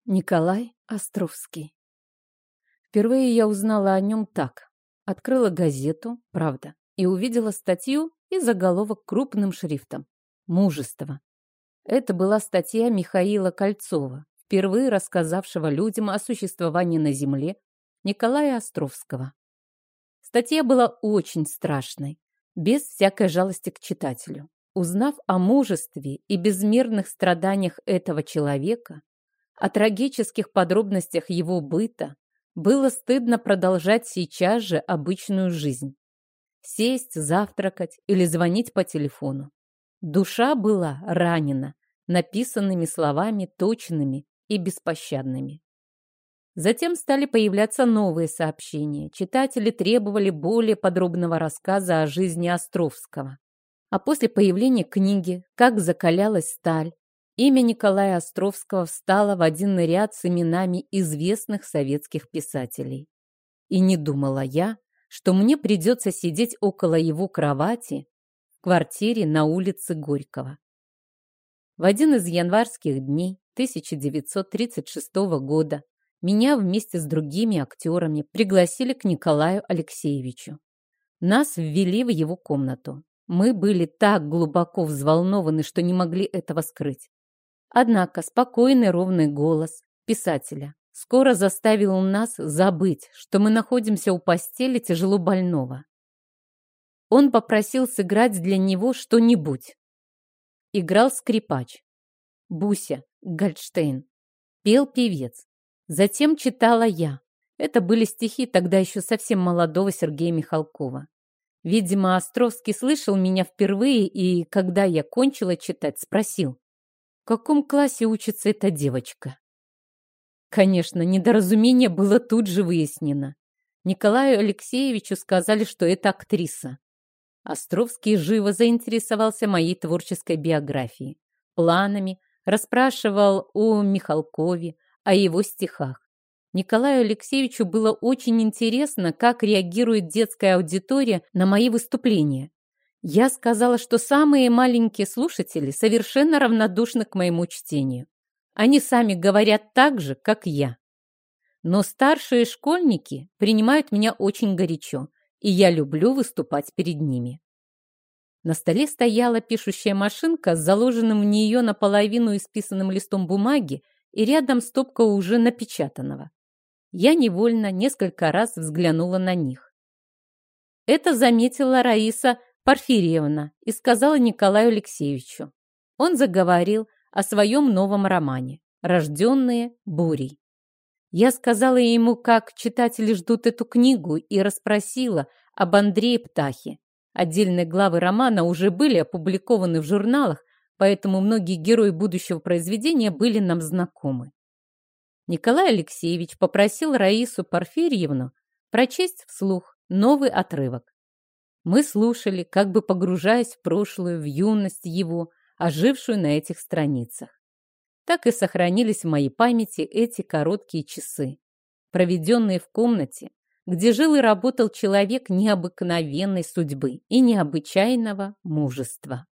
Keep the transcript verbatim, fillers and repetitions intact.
Николай Островский. Впервые я узнала о нем так. Открыла газету «Правда» и увидела статью и заголовок крупным шрифтом «Мужество». Это была статья Михаила Кольцова, впервые рассказавшего людям о существовании на Земле Николая Островского. Статья была очень страшной, без всякой жалости к читателю. Узнав о мужестве и безмерных страданиях этого человека, о трагических подробностях его быта, было стыдно продолжать сейчас же обычную жизнь. Сесть, завтракать или звонить по телефону. Душа была ранена написанными словами точными и беспощадными. Затем стали появляться новые сообщения. Читатели требовали более подробного рассказа о жизни Островского. А после появления книги «Как закалялась сталь» имя Николая Островского встало в один ряд с именами известных советских писателей. И не думала я, что мне придется сидеть около его кровати в квартире на улице Горького. В один из январских дней тысяча девятьсот тридцать шестого года меня вместе с другими актерами пригласили к Николаю Алексеевичу. Нас ввели в его комнату. Мы были так глубоко взволнованы, что не могли этого скрыть. Однако спокойный ровный голос писателя скоро заставил нас забыть, что мы находимся у постели тяжело больного. Он попросил сыграть для него что-нибудь. Играл скрипач. Буся Гольдштейн. Пел певец. Затем читала я. Это были стихи тогда еще совсем молодого Сергея Михалкова. Видимо, Островский слышал меня впервые и, когда я кончила читать, спросил: в каком классе учится эта девочка? Конечно, недоразумение было тут же выяснено. Николаю Алексеевичу сказали, что это актриса. Островский живо заинтересовался моей творческой биографией, планами, расспрашивал о Михалкове, о его стихах. Николаю Алексеевичу было очень интересно, как реагирует детская аудитория на мои выступления. Я сказала, что самые маленькие слушатели совершенно равнодушны к моему чтению. Они сами говорят так же, как я. Но старшие школьники принимают меня очень горячо, и я люблю выступать перед ними. На столе стояла пишущая машинка с заложенным в нее наполовину исписанным листом бумаги и рядом стопка уже напечатанного. Я невольно несколько раз взглянула на них. Это заметила Раиса Порфирьевна и сказала Николаю Алексеевичу. Он заговорил о своем новом романе «Рожденные бурей». Я сказала ему, как читатели ждут эту книгу, и расспросила об Андрее Птахе. Отдельные главы романа уже были опубликованы в журналах, поэтому многие герои будущего произведения были нам знакомы. Николай Алексеевич попросил Раису Порфирьевну прочесть вслух новый отрывок. Мы слушали, как бы погружаясь в прошлую, в юность его, ожившую на этих страницах. Так и сохранились в моей памяти эти короткие часы, проведенные в комнате, где жил и работал человек необыкновенной судьбы и необычайного мужества.